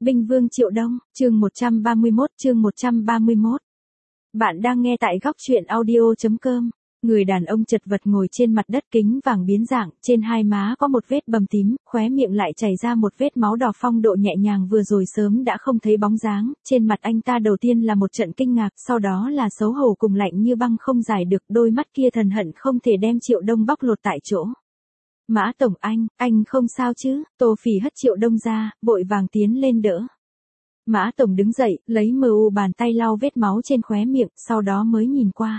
Binh Vương Triệu Đông, chương 131. Bạn đang nghe tại góc truyện audio.com. Người đàn ông chật vật ngồi trên mặt đất kính vàng biến dạng, trên hai má có một vết bầm tím, khóe miệng lại chảy ra một vết máu đỏ. Phong Độ nhẹ nhàng vừa rồi sớm đã không thấy bóng dáng, trên mặt anh ta đầu tiên là một trận kinh ngạc, sau đó là xấu hổ cùng lạnh như băng không giải được, đôi mắt kia thần hận không thể đem Triệu Đông bóc lột tại chỗ. Mã Tổng anh không sao chứ? Tô Phỉ hất Triệu Đông ra, vội vàng tiến lên đỡ. Mã Tổng đứng dậy, lấy bàn tay lau vết máu trên khóe miệng, sau đó mới nhìn qua.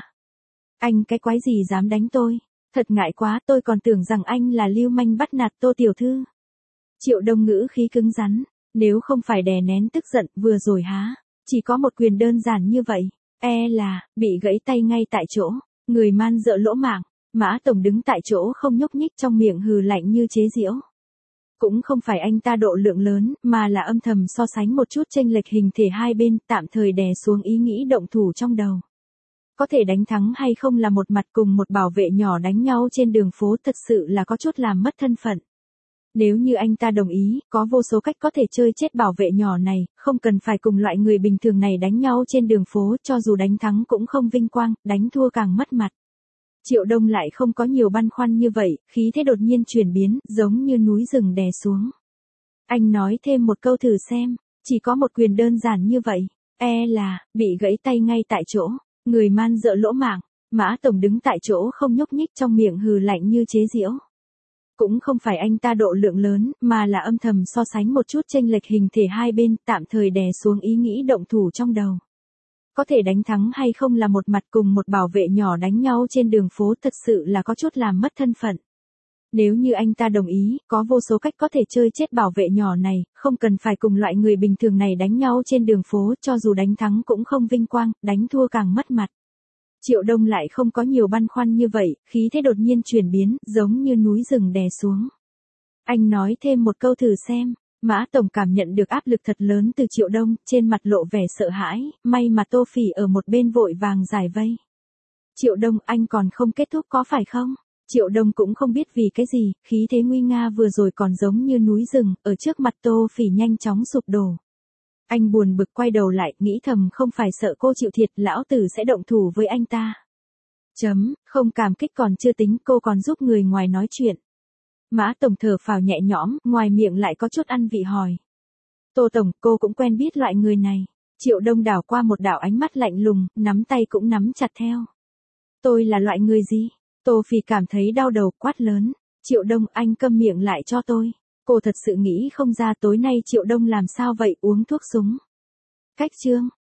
Anh cái quái gì dám đánh tôi? Thật ngại quá, tôi còn tưởng rằng anh là lưu manh bắt nạt Tô tiểu thư. Triệu Đông ngữ khí cứng rắn, nếu không phải đè nén tức giận vừa rồi chỉ có một quyền đơn giản như vậy, là bị gãy tay ngay tại chỗ, người man dợ lỗ mạng. Mã Tổng đứng tại chỗ không nhúc nhích, trong miệng hừ lạnh như chế giễu. Cũng không phải anh ta độ lượng lớn, mà là âm thầm so sánh một chút chênh lệch hình thể hai bên, tạm thời đè xuống ý nghĩ động thủ trong đầu. Có thể đánh thắng hay không là một mặt, cùng một bảo vệ nhỏ đánh nhau trên đường phố thật sự là có chút làm mất thân phận. Nếu như anh ta đồng ý, có vô số cách có thể chơi chết bảo vệ nhỏ này, không cần phải cùng loại người bình thường này đánh nhau trên đường phố, cho dù đánh thắng cũng không vinh quang, đánh thua càng mất mặt. Triệu Đông lại không có nhiều băn khoăn như vậy, khí thế đột nhiên chuyển biến, giống như núi rừng đè xuống. Anh nói thêm một câu thử xem, chỉ có một quyền đơn giản như vậy, là bị gãy tay ngay tại chỗ, người man dợ lỗ mạng. Mã Tổng đứng tại chỗ không nhúc nhích, trong miệng hừ lạnh như chế giễu. Cũng không phải anh ta độ lượng lớn, mà là âm thầm so sánh một chút chênh lệch hình thể hai bên, tạm thời đè xuống ý nghĩ động thủ trong đầu. Có thể đánh thắng hay không là một mặt, cùng một bảo vệ nhỏ đánh nhau trên đường phố thật sự là có chút làm mất thân phận. Nếu như anh ta đồng ý, có vô số cách có thể chơi chết bảo vệ nhỏ này, không cần phải cùng loại người bình thường này đánh nhau trên đường phố, cho dù đánh thắng cũng không vinh quang, đánh thua càng mất mặt. Triệu Đông lại không có nhiều băn khoăn như vậy, khí thế đột nhiên chuyển biến, giống như núi rừng đè xuống. Anh nói thêm một câu thử xem. Mã Tổng cảm nhận được áp lực thật lớn từ Triệu Đông, trên mặt lộ vẻ sợ hãi, may mà Tô Phỉ ở một bên vội vàng giải vây. Triệu Đông, anh còn không kết thúc có phải không? Triệu Đông cũng không biết vì cái gì, khí thế nguy nga vừa rồi còn giống như núi rừng, ở trước mặt Tô Phỉ nhanh chóng sụp đổ. Anh buồn bực quay đầu lại, nghĩ thầm không phải sợ cô chịu thiệt, lão tử sẽ động thủ với anh ta. Không cảm kích còn chưa tính, cô còn giúp người ngoài nói chuyện. Mã Tổng thở phào nhẹ nhõm, ngoài miệng lại có chút ăn vị hỏi. Tô Tổng, cô cũng quen biết loại người này. Triệu Đông đảo qua một đạo ánh mắt lạnh lùng, nắm tay cũng nắm chặt theo. Tôi là loại người gì? Tô Phỉ cảm thấy đau đầu, quát lớn. Triệu Đông, anh câm miệng lại cho tôi. Cô thật sự nghĩ không ra tối nay Triệu Đông làm sao vậy, uống thuốc súng. Cách chương.